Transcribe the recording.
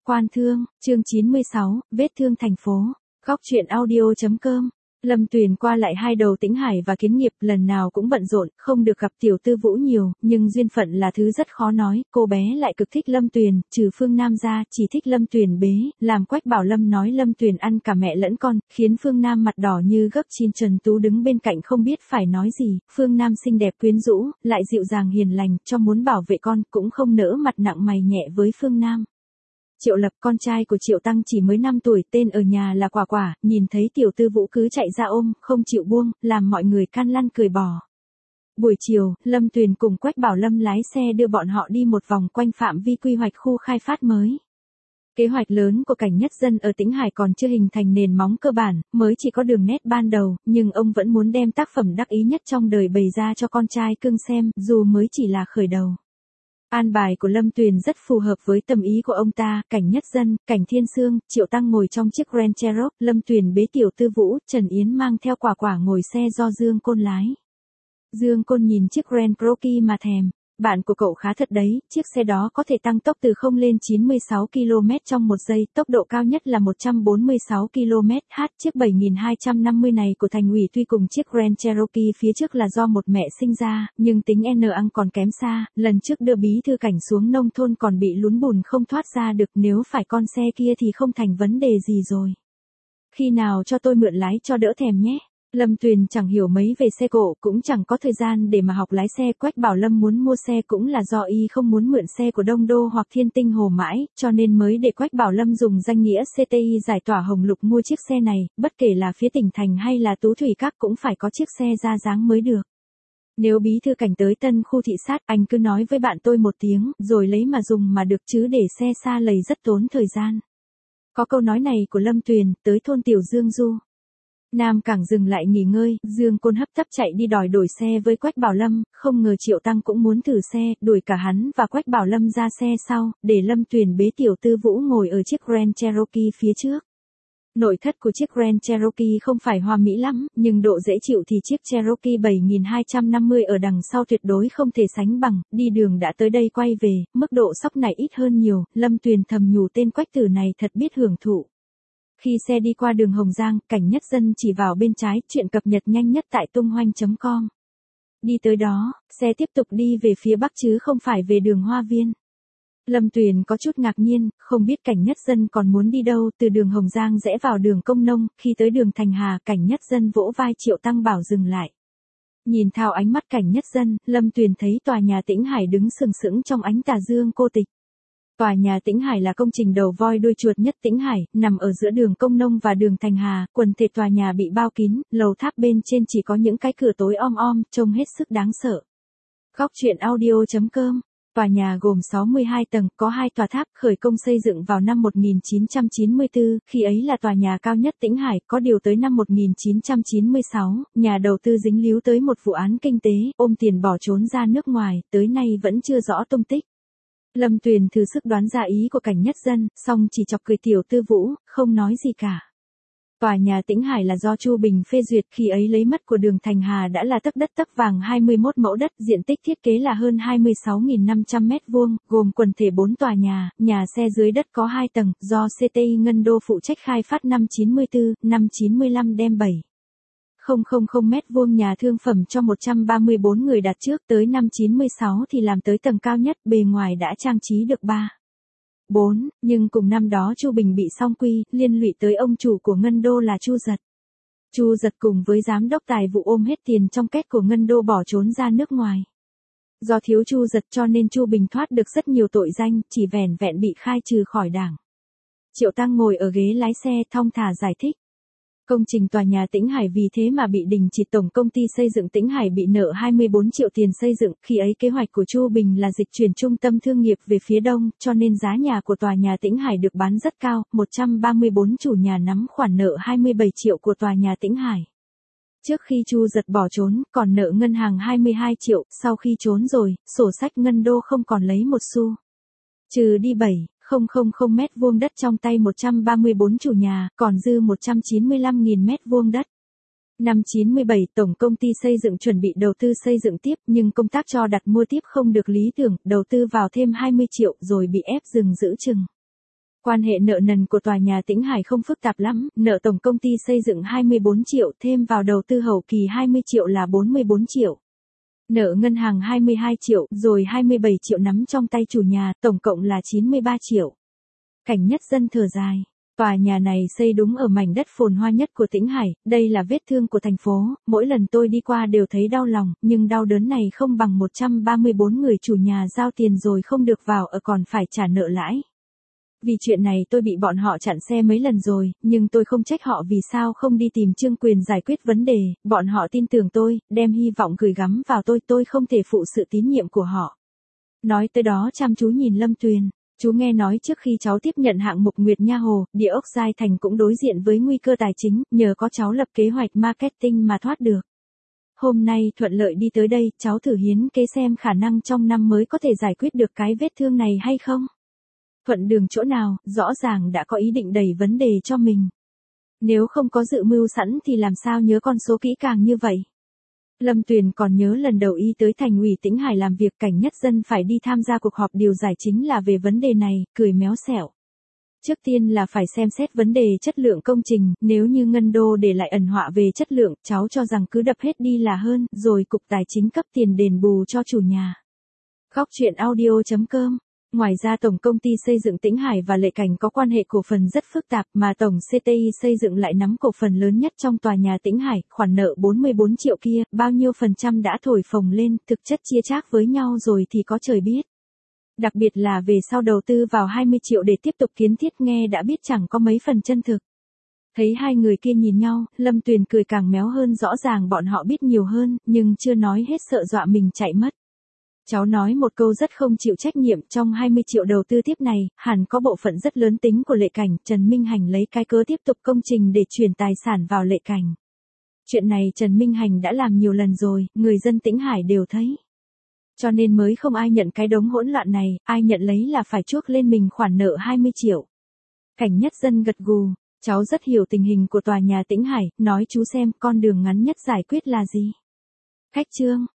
Quan thương, chương 96, vết thương thành phố. Góc truyện audio.com. Lâm Tuyền qua lại hai đầu Tĩnh Hải và Kiến Nghiệp, lần nào cũng bận rộn, không được gặp Tiểu Tư Vũ nhiều, nhưng duyên phận là thứ rất khó nói, cô bé lại cực thích Lâm Tuyền, trừ Phương Nam ra, chỉ thích Lâm Tuyền bế, làm Quách Bảo Lâm nói Lâm Tuyền ăn cả mẹ lẫn con, khiến Phương Nam mặt đỏ như gấc. Trần Tú đứng bên cạnh không biết phải nói gì, Phương Nam xinh đẹp quyến rũ, lại dịu dàng hiền lành, cho muốn bảo vệ con, cũng không nỡ mặt nặng mày nhẹ với Phương Nam. Triệu Lập, con trai của Triệu Tăng chỉ mới 5 tuổi, tên ở nhà là Quả Quả, nhìn thấy Tiểu Tư Vũ cứ chạy ra ôm, không chịu buông, làm mọi người can lăn cười bỏ. Buổi chiều, Lâm Tuyền cùng Quách Bảo Lâm lái xe đưa bọn họ đi một vòng quanh phạm vi quy hoạch khu khai phát mới. Kế hoạch lớn của Cảnh Nhất Dân ở Tĩnh Hải còn chưa hình thành nền móng cơ bản, mới chỉ có đường nét ban đầu, nhưng ông vẫn muốn đem tác phẩm đắc ý nhất trong đời bày ra cho con trai cưng xem, dù mới chỉ là khởi đầu. An bài của Lâm Tuyền rất phù hợp với tâm ý của ông ta, Cảnh Nhất Dân, Cảnh Thiên Sương, Triệu Tăng ngồi trong chiếc Grand Cherokee, Lâm Tuyền bế Tiểu Tư Vũ, Trần Yến mang theo Quả Quả ngồi xe do Dương Côn lái. Dương Côn nhìn chiếc Grand Cherokee mà thèm. Bạn của cậu khá thật đấy, chiếc xe đó có thể tăng tốc từ 0 lên 96 km trong 1 giây, tốc độ cao nhất là 146 km/h. Chiếc 7250 này của Thành ủy tuy cùng chiếc Grand Cherokee phía trước là do một mẹ sinh ra, nhưng tính N-ăng còn kém xa, lần trước đưa bí thư Cảnh xuống nông thôn còn bị lún bùn không thoát ra được, nếu phải con xe kia thì không thành vấn đề gì rồi. Khi nào cho tôi mượn lái cho đỡ thèm nhé. Lâm Tuyền chẳng hiểu mấy về xe cộ, cũng chẳng có thời gian để mà học lái xe. Quách Bảo Lâm muốn mua xe cũng là do y không muốn mượn xe của Đông Đô hoặc Thiên Tinh Hồ mãi, cho nên mới để Quách Bảo Lâm dùng danh nghĩa CTI giải tỏa hồng lục mua chiếc xe này, bất kể là phía tỉnh thành hay là Tú Thủy Các cũng phải có chiếc xe ra dáng mới được. Nếu bí thư Cảnh tới Tân khu thị sát, anh cứ nói với bạn tôi một tiếng, rồi lấy mà dùng mà được, chứ để xe xa lầy rất tốn thời gian. Có câu nói này của Lâm Tuyền, tới thôn Tiểu Dương Du. Nam Cảng dừng lại nghỉ ngơi, Dương Côn hấp tấp chạy đi đòi đổi xe với Quách Bảo Lâm, không ngờ Triệu Tăng cũng muốn thử xe, đuổi cả hắn và Quách Bảo Lâm ra xe sau, để Lâm Tuyền bế Tiểu Tư Vũ ngồi ở chiếc Grand Cherokee phía trước. Nội thất của chiếc Grand Cherokee không phải hoa mỹ lắm, nhưng độ dễ chịu thì chiếc Cherokee 7250 ở đằng sau tuyệt đối không thể sánh bằng, đi đường đã tới đây quay về, mức độ sốc này ít hơn nhiều, Lâm Tuyền thầm nhủ tên Quách tử này thật biết hưởng thụ. Khi xe đi qua đường Hồng Giang, Cảnh Nhất Dân chỉ vào bên trái, chuyện cập nhật nhanh nhất tại tunghoanh.com. Đi tới đó, xe tiếp tục đi về phía bắc chứ không phải về đường Hoa Viên. Lâm Tuyền có chút ngạc nhiên, không biết Cảnh Nhất Dân còn muốn đi đâu, từ đường Hồng Giang rẽ vào đường Công Nông, khi tới đường Thành Hà, Cảnh Nhất Dân vỗ vai Triệu Tăng bảo dừng lại. Nhìn thao ánh mắt Cảnh Nhất Dân, Lâm Tuyền thấy tòa nhà Tĩnh Hải đứng sừng sững trong ánh tà dương cô tịch. Tòa nhà Tĩnh Hải là công trình đầu voi đuôi chuột nhất Tĩnh Hải, nằm ở giữa đường Công Nông và đường Thành Hà, quần thể tòa nhà bị bao kín, lầu tháp bên trên chỉ có những cái cửa tối om om, trông hết sức đáng sợ. Góc truyện audio.com. Tòa nhà gồm 62 tầng, có 2 tòa tháp, khởi công xây dựng vào năm 1994, khi ấy là tòa nhà cao nhất Tĩnh Hải, có điều tới năm 1996, nhà đầu tư dính líu tới một vụ án kinh tế, ôm tiền bỏ trốn ra nước ngoài, tới nay vẫn chưa rõ tung tích. Lâm Tuyền thử sức đoán ra ý của Cảnh Nhất Dân, song chỉ chọc cười Tiểu Tư Vũ, không nói gì cả. Tòa nhà Tĩnh Hải là do Chu Bình phê duyệt, khi ấy lấy mất của đường Thành Hà đã là tấc đất tấc vàng 21 mẫu đất, diện tích thiết kế là hơn 26.500 m2, gồm quần thể 4 tòa nhà xe dưới đất có 2 tầng, do CTI Ngân Đô phụ trách khai phát năm 94, năm 95 đem 7,000 m2 nhà thương phẩm cho 134 người đặt trước, tới năm 96 thì làm tới tầng cao nhất, bề ngoài đã trang trí được 4, nhưng cùng năm đó Chu Bình bị song quy, liên lụy tới ông chủ của Ngân Đô là Chu Giật. Chu Giật cùng với giám đốc tài vụ ôm hết tiền trong két của Ngân Đô bỏ trốn ra nước ngoài. Do thiếu Chu Giật cho nên Chu Bình thoát được rất nhiều tội danh, chỉ vẻn vẹn bị khai trừ khỏi đảng. Triệu Tăng ngồi ở ghế lái xe thong thả giải thích. Công trình tòa nhà Tĩnh Hải vì thế mà bị đình chỉ, tổng công ty xây dựng Tĩnh Hải bị nợ 24 triệu tiền xây dựng, khi ấy kế hoạch của Chu Bình là dịch chuyển trung tâm thương nghiệp về phía đông, cho nên giá nhà của tòa nhà Tĩnh Hải được bán rất cao, 134 chủ nhà nắm khoản nợ 27 triệu của tòa nhà Tĩnh Hải. Trước khi Chu Giật bỏ trốn, còn nợ ngân hàng 22 triệu, sau khi trốn rồi, sổ sách Ngân Đô không còn lấy một xu. Trừ đi 7,000 m2 đất trong tay 134 chủ nhà, còn dư 195.000 m2 đất. Năm 97, Tổng công ty xây dựng chuẩn bị đầu tư xây dựng tiếp, nhưng công tác cho đặt mua tiếp không được lý tưởng, đầu tư vào thêm 20 triệu rồi bị ép dừng giữ chừng. Quan hệ nợ nần của tòa nhà Tĩnh Hải không phức tạp lắm, nợ tổng công ty xây dựng 24 triệu, thêm vào đầu tư hậu kỳ 20 triệu là 44 triệu. Nợ ngân hàng 22 triệu, rồi 27 triệu nắm trong tay chủ nhà, tổng cộng là 93 triệu. Cảnh Nhất Dân thở dài. Tòa nhà này xây đúng ở mảnh đất phồn hoa nhất của Tĩnh Hải, đây là vết thương của thành phố, mỗi lần tôi đi qua đều thấy đau lòng, nhưng đau đớn này không bằng 134 người chủ nhà giao tiền rồi không được vào ở còn phải trả nợ lãi. Vì chuyện này tôi bị bọn họ chặn xe mấy lần rồi, nhưng tôi không trách họ vì sao không đi tìm Trương Quyền giải quyết vấn đề, bọn họ tin tưởng tôi, đem hy vọng gửi gắm vào tôi không thể phụ sự tín nhiệm của họ. Nói tới đó chăm chú nhìn Lâm Tuyền. Chú nghe nói trước khi cháu tiếp nhận hạng mục Nguyệt Nha Hồ, địa ốc Giai Thành cũng đối diện với nguy cơ tài chính, nhờ có cháu lập kế hoạch marketing mà thoát được. Hôm nay thuận lợi đi tới đây, cháu thử hiến kế xem khả năng trong năm mới có thể giải quyết được cái vết thương này hay không. Thuận đường chỗ nào, rõ ràng đã có ý định đẩy vấn đề cho mình. Nếu không có dự mưu sẵn thì làm sao nhớ con số kỹ càng như vậy. Lâm Tuyền còn nhớ lần đầu y tới thành ủy Tĩnh Hải làm việc Cảnh Nhất Dân phải đi tham gia cuộc họp điều giải chính là về vấn đề này, cười méo xẹo. Trước tiên là phải xem xét vấn đề chất lượng công trình, nếu như Ngân Đô để lại ẩn họa về chất lượng, cháu cho rằng cứ đập hết đi là hơn, rồi Cục Tài chính cấp tiền đền bù cho chủ nhà. Góc truyện audio.com. Ngoài ra Tổng Công ty Xây dựng Tĩnh Hải và Lệ Cảnh có quan hệ cổ phần rất phức tạp mà Tổng CTI Xây dựng lại nắm cổ phần lớn nhất trong tòa nhà Tĩnh Hải, khoản nợ 44 triệu kia, bao nhiêu phần trăm đã thổi phồng lên, thực chất chia chác với nhau rồi thì có trời biết. Đặc biệt là về sau đầu tư vào 20 triệu để tiếp tục kiến thiết nghe đã biết chẳng có mấy phần chân thực. Thấy hai người kia nhìn nhau, Lâm Tuyền cười càng méo hơn rõ ràng bọn họ biết nhiều hơn, nhưng chưa nói hết sợ dọa mình chạy mất. Cháu nói một câu rất không chịu trách nhiệm, trong 20 triệu đầu tư tiếp này, hẳn có bộ phận rất lớn tính của Lệ Cảnh, Trần Minh Hành lấy cái cớ tiếp tục công trình để chuyển tài sản vào Lệ Cảnh. Chuyện này Trần Minh Hành đã làm nhiều lần rồi, người dân Tĩnh Hải đều thấy. Cho nên mới không ai nhận cái đống hỗn loạn này, ai nhận lấy là phải chuốc lên mình khoản nợ 20 triệu. Cảnh Nhất Dân gật gù, cháu rất hiểu tình hình của tòa nhà Tĩnh Hải, nói chú xem con đường ngắn nhất giải quyết là gì. Khách trương.